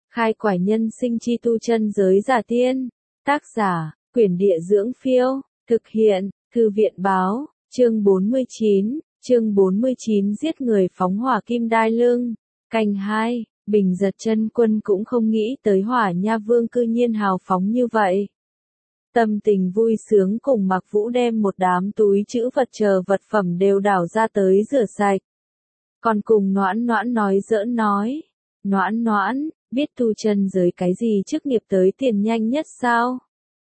Khai quải nhân sinh chi tu chân giới giả tiên. Tác giả, Quyển Địa Dưỡng Phiêu. Thực hiện, Thư viện Báo. Chương 49 giết người phóng hỏa kim đai lưng. Canh 2, Bình Giật Chân Quân cũng không nghĩ tới Hỏa Nha Vương cư nhiên hào phóng như vậy. Tâm tình vui sướng cùng Mạc Vũ đem một đám túi trữ vật chờ vật phẩm đều đảo ra tới rửa sạch. Còn cùng Noãn Noãn nói giỡn nói. Noãn Noãn, biết tu chân giới cái gì chức nghiệp tới tiền nhanh nhất sao?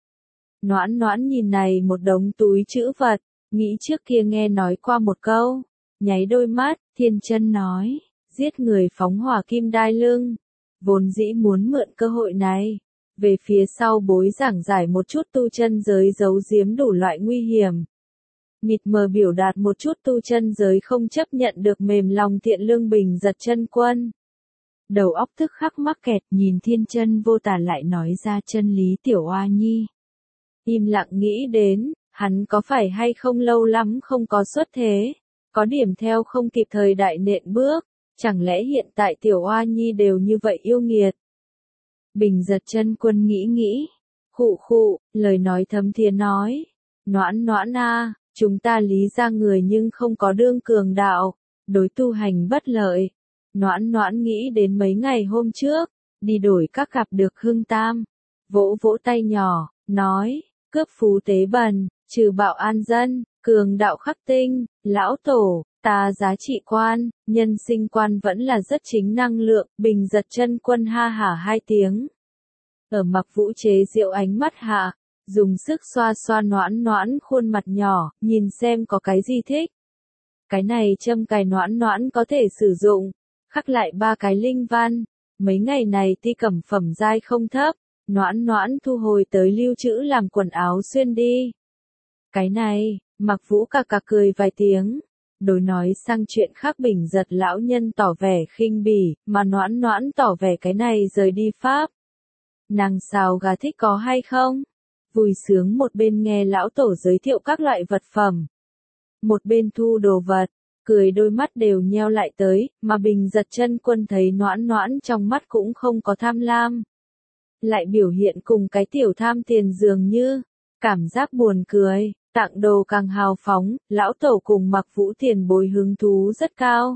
Noãn Noãn nhìn này một đống túi trữ vật, nghĩ trước kia nghe nói qua một câu, nháy đôi mắt, Thiên Chân nói, giết người phóng hỏa kim đai lưng, vốn dĩ muốn mượn cơ hội này, về phía sau bối giảng giải một chút tu chân giới giấu giếm đủ loại nguy hiểm. Mịt mờ biểu đạt một chút tu chân giới không chấp nhận được mềm lòng thiện lương Bình Giật Chân Quân. Đầu óc tức khắc mắc kẹt nhìn Thiên Chân vô tả lại nói ra chân lý tiểu oa nhi. Im lặng nghĩ đến, hắn có phải hay không lâu lắm không có xuất thế, có điểm theo không kịp thời đại nện bước, chẳng lẽ hiện tại tiểu oa nhi đều như vậy yêu nghiệt. Bình Giật Chân Quân nghĩ, khụ khụ, lời nói thấm thía nói, Noãn Noãn a, chúng ta lý ra người nhưng không có đương cường đạo, đối tu hành bất lợi. Noãn Noãn nghĩ đến mấy ngày hôm trước, đi đổi các gặp được Hưng Tam, vỗ vỗ tay nhỏ, nói, cướp phú tế bần, trừ bạo an dân, cường đạo khắc tinh, lão tổ, ta giá trị quan, nhân sinh quan vẫn là rất chính năng lượng. Bình Giật Chân Quân ha hả hai tiếng. Ở Mạc Vũ chế giễu ánh mắt hạ, dùng sức xoa xoa Noãn Noãn khuôn mặt nhỏ, nhìn xem có cái gì thích. Cái này châm cài Noãn Noãn có thể sử dụng, khắc lại 3 cái linh văn, mấy ngày này ti cẩm phẩm giai không thấp, Noãn Noãn thu hồi tới lưu trữ làm quần áo xuyên đi. Cái này, Mạc Vũ cà cà cười vài tiếng, đối nói sang chuyện khác. Bình Giật lão nhân tỏ vẻ khinh bỉ, mà Noãn Noãn tỏ vẻ cái này rời đi pháp. Nàng xào gà thích có hay không? Vui sướng một bên nghe lão tổ giới thiệu các loại vật phẩm, một bên thu đồ vật, cười đôi mắt đều nheo lại tới, mà Bình Giật Chân Quân thấy Noãn Noãn trong mắt cũng không có tham lam. Lại biểu hiện cùng cái tiểu tham tiền dường như, cảm giác buồn cười, tặng đồ càng hào phóng, lão tổ cùng Mạc Vũ tiền bối hứng thú rất cao.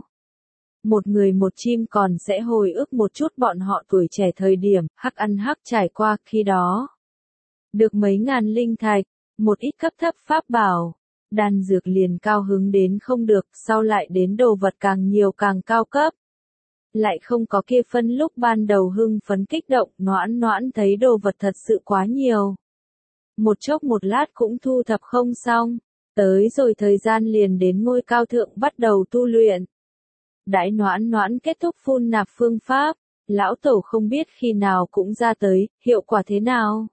Một người một chim còn sẽ hồi ức một chút bọn họ tuổi trẻ thời điểm, hắc ăn hắc trải qua khi đó. Được mấy ngàn linh thạch, một ít cấp thấp pháp bảo, đan dược liền cao hứng đến không được, sau lại đến đồ vật càng nhiều càng cao cấp. Lại không có kia phân lúc ban đầu hưng phấn kích động. Noãn Noãn thấy đồ vật thật sự quá nhiều. Một chốc một lát cũng thu thập không xong, tới rồi thời gian liền đến ngôi cao thượng bắt đầu tu luyện. Đãi Noãn Noãn kết thúc phun nạp phương pháp, lão tổ không biết khi nào cũng ra tới, hiệu quả thế nào.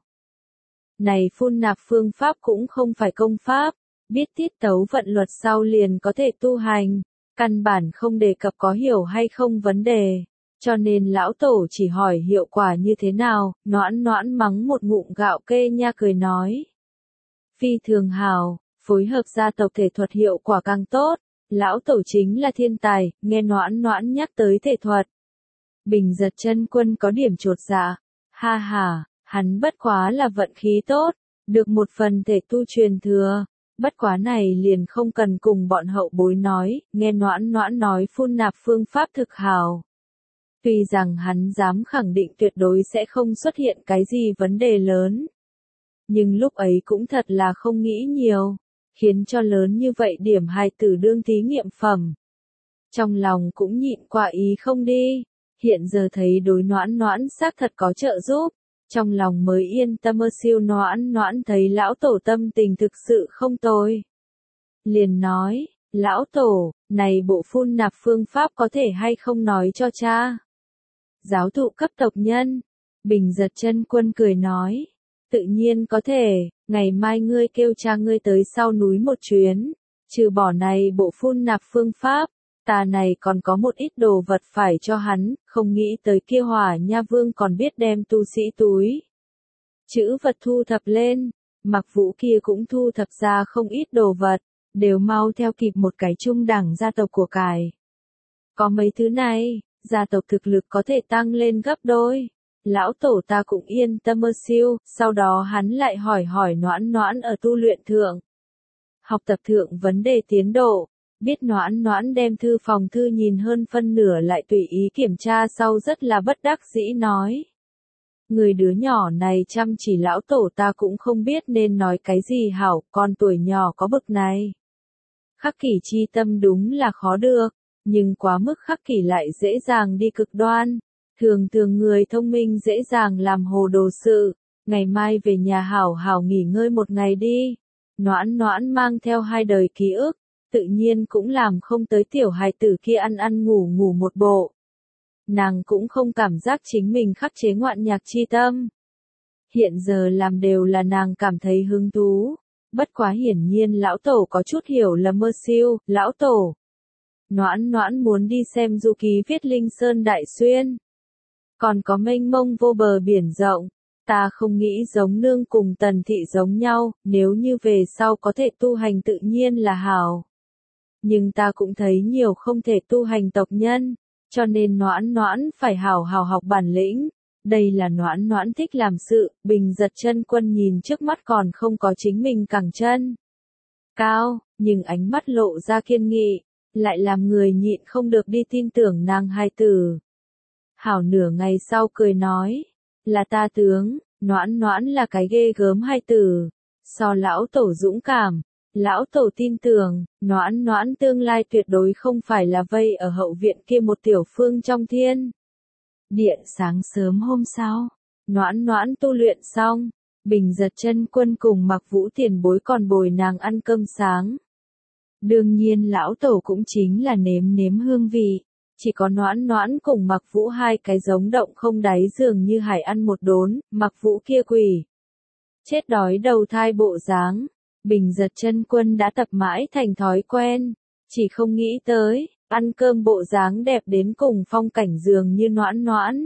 Này phun nạp phương pháp cũng không phải công pháp, biết tiết tấu vận luật sau liền có thể tu hành, căn bản không đề cập có hiểu hay không vấn đề, cho nên lão tổ chỉ hỏi hiệu quả như thế nào. Noãn Noãn mắng một ngụm gạo kê nha cười nói. Phi thường hào, phối hợp gia tộc thể thuật hiệu quả càng tốt, lão tổ chính là thiên tài. Nghe Noãn Noãn nhắc tới thể thuật, Bình Giật Chân Quân có điểm chột dạ, ha ha, hắn bất quá là vận khí tốt, được một phần thể tu truyền thừa. Bất quá này liền không cần cùng bọn hậu bối nói, nghe Noãn Noãn nói phun nạp phương pháp thực hào. Tuy rằng hắn dám khẳng định tuyệt đối sẽ không xuất hiện cái gì vấn đề lớn. Nhưng lúc ấy cũng thật là không nghĩ nhiều, khiến cho lớn như vậy điểm hài tử đương thí nghiệm phẩm. Trong lòng cũng nhịn qua ý không đi, hiện giờ thấy đối Noãn Noãn xác thật có trợ giúp. Trong lòng mới yên tâm. Siêu Noãn Noãn thấy lão tổ tâm tình thực sự không tồi, liền nói, lão tổ, này bộ phun nạp phương pháp có thể hay không nói cho cha? Giáo thụ cấp tộc nhân. Bình Giật Chân Quân cười nói, tự nhiên có thể, ngày mai ngươi kêu cha ngươi tới sau núi một chuyến, trừ bỏ này bộ phun nạp phương pháp, ta này còn có một ít đồ vật phải cho hắn. Không nghĩ tới kia Hỏa Nha Vương còn biết đem tu sĩ túi chữ vật thu thập lên. Mạc Vũ kia cũng thu thập ra không ít đồ vật, đều mau theo kịp một cái trung đẳng gia tộc của cải. Có mấy thứ này, gia tộc thực lực có thể tăng lên gấp đôi. lão tổ ta cũng yên tâm mơ siêu, sau đó hắn lại hỏi Noãn Noãn ở tu luyện thượng. Học tập thượng vấn đề tiến độ, biết Noãn Noãn đem thư phòng thư nhìn hơn phân nửa lại tùy ý kiểm tra sau rất là bất đắc dĩ nói. Người đứa nhỏ này chăm chỉ lão tổ ta cũng không biết nên nói cái gì hảo, con tuổi nhỏ có bực này. Khắc kỷ chi tâm đúng là khó được, nhưng quá mức khắc kỷ lại dễ dàng đi cực đoan. Thường thường người thông minh dễ dàng làm hồ đồ sự, ngày mai về nhà hảo hảo nghỉ ngơi một ngày đi. Noãn Noãn mang theo 2 đời ký ức, tự nhiên cũng làm không tới tiểu hài tử kia ăn ăn ngủ ngủ một bộ. Nàng cũng không cảm giác chính mình khắc chế ngoạn nhạc chi tâm. Hiện giờ làm đều là nàng cảm thấy hứng thú. Bất quá hiển nhiên lão tổ có chút hiểu lầm mơ siêu, lão tổ. Noãn Noãn muốn đi xem du ký viết Linh Sơn Đại Xuyên. Còn có mênh mông vô bờ biển rộng. Ta không nghĩ giống nương cùng Tần Thị giống nhau, nếu như về sau có thể tu hành tự nhiên là hảo. Nhưng ta cũng thấy nhiều không thể tu hành tộc nhân, cho nên Noãn Noãn phải hảo hảo học bản lĩnh. Đây là Noãn Noãn thích làm sự, Bình Giật Chân Quân nhìn trước mắt còn không có chính mình cẳng chân cao, nhưng ánh mắt lộ ra kiên nghị, lại làm người nhịn không được đi tin tưởng nàng hai từ. Hảo nửa ngày sau cười nói, là ta tướng, Noãn Noãn là cái ghê gớm hai từ, so lão tổ dũng cảm, lão tổ tin tưởng, Noãn Noãn tương lai tuyệt đối không phải là vây ở hậu viện kia một tiểu phương trong thiên điện. Sáng sớm hôm sau, Noãn Noãn tu luyện xong, Bình Giật Chân Quân cùng Mặc Vũ tiền bối còn bồi nàng ăn cơm sáng. Đương nhiên lão tổ cũng chính là nếm nếm hương vị, chỉ có Noãn Noãn cùng Mặc Vũ hai cái giống động không đáy dường như hải ăn một đốn, Mặc Vũ kia quỷ chết đói đầu thai bộ dáng. Bình Giật Chân Quân đã tập mãi thành thói quen, chỉ không nghĩ tới, ăn cơm bộ dáng đẹp đến cùng phong cảnh dường như Noãn Noãn.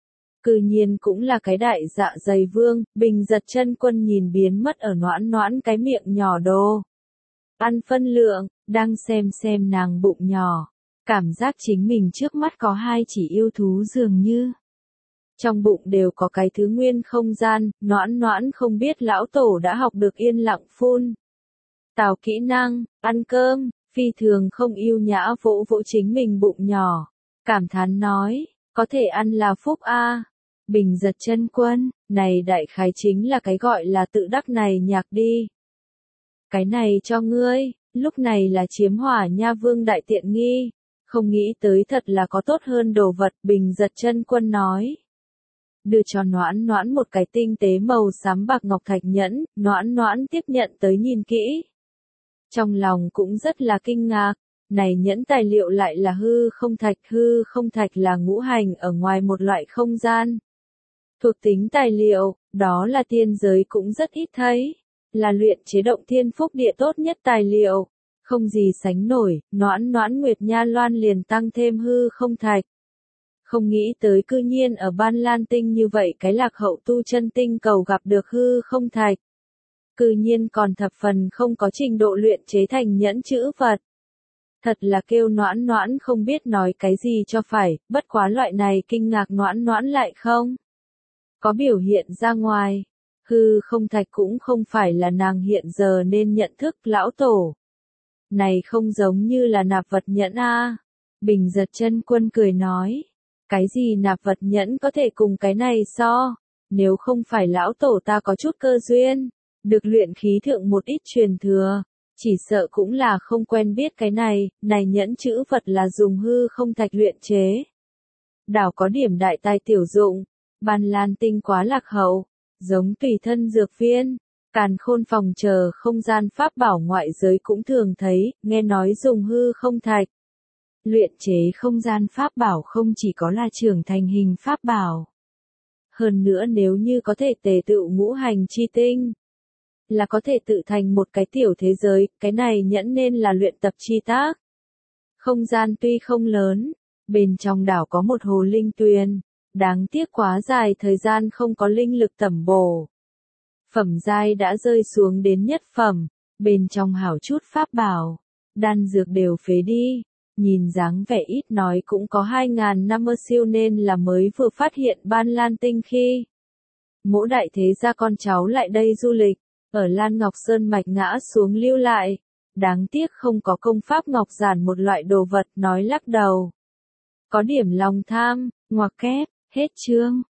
Cư nhiên cũng là cái đại dạ dày vương, Bình Giật Chân Quân nhìn biến mất ở Noãn Noãn cái miệng nhỏ đồ ăn phân lượng, đang xem nàng bụng nhỏ, cảm giác chính mình trước mắt có 2 chỉ yêu thú dường như. Trong bụng đều có cái thứ nguyên không gian, Noãn Noãn không biết lão tổ đã học được yên lặng phun tào kỹ năng, ăn cơm, phi thường không yêu nhã vỗ vỗ chính mình bụng nhỏ, cảm thán nói, có thể ăn là phúc a. Bình Giật Chân Quân, này đại khái chính là cái gọi là tự đắc này nhạc đi. Cái này cho ngươi, lúc này là chiếm Hỏa Nha Vương đại tiện nghi, không nghĩ tới thật là có tốt hơn đồ vật, Bình Giật Chân Quân nói. Đưa cho Noãn Noãn một cái tinh tế màu xám bạc ngọc thạch nhẫn, Noãn Noãn tiếp nhận tới nhìn kỹ. Trong lòng cũng rất là kinh ngạc, này nhẫn tài liệu lại là hư không thạch là ngũ hành ở ngoài một loại không gian. Thuộc tính tài liệu, đó là tiên giới cũng rất ít thấy, là luyện chế động thiên phúc địa tốt nhất tài liệu, không gì sánh nổi, Noãn Noãn Nguyệt Nha Loan liền tăng thêm hư không thạch. Không nghĩ tới cư nhiên ở Ban Lan Tinh như vậy cái lạc hậu tu chân tinh cầu gặp được hư không thạch. Cư nhiên còn thập phần không có trình độ luyện chế thành nhẫn chữ vật. Thật là kêu Noãn Noãn không biết nói cái gì cho phải, bất quá loại này kinh ngạc Noãn Noãn lại không có biểu hiện ra ngoài. Hư không thạch cũng không phải là nàng hiện giờ nên nhận thức lão tổ. Này không giống như là nạp vật nhẫn a. Bình Giật Chân Quân cười nói. Cái gì nạp vật nhẫn có thể cùng cái này so, nếu không phải lão tổ ta có chút cơ duyên, được luyện khí thượng một ít truyền thừa, chỉ sợ cũng là không quen biết cái này nhẫn chữ vật là dùng hư không thạch luyện chế. Đảo có điểm đại tài tiểu dụng, Ban Lan Tinh quá lạc hậu, giống tùy thân dược viên, càn khôn phòng chờ không gian pháp bảo ngoại giới cũng thường thấy, nghe nói dùng hư không thạch. Luyện chế không gian pháp bảo không chỉ có là trưởng thành hình pháp bảo. Hơn nữa nếu như có thể tề tựu ngũ hành chi tinh, là có thể tự thành một cái tiểu thế giới, cái này nhẫn nên là luyện tập chi tác. Không gian tuy không lớn, bên trong đảo có một hồ linh tuyền, đáng tiếc quá dài thời gian không có linh lực tẩm bổ. Phẩm giai đã rơi xuống đến nhất phẩm, bên trong hảo chút pháp bảo, đan dược đều phế đi. nhìn dáng vẻ ít nói cũng có 2.000 năm siêu nên là mới vừa phát hiện Ban Lan Tinh khi Mỗ đại thế gia con cháu lại đây du lịch, ở Lan Ngọc Sơn mạch ngã xuống lưu lại. Đáng tiếc không có công pháp ngọc giản một loại đồ vật, nói lắc đầu. Có điểm lòng tham, ngoặc kép, hết chương.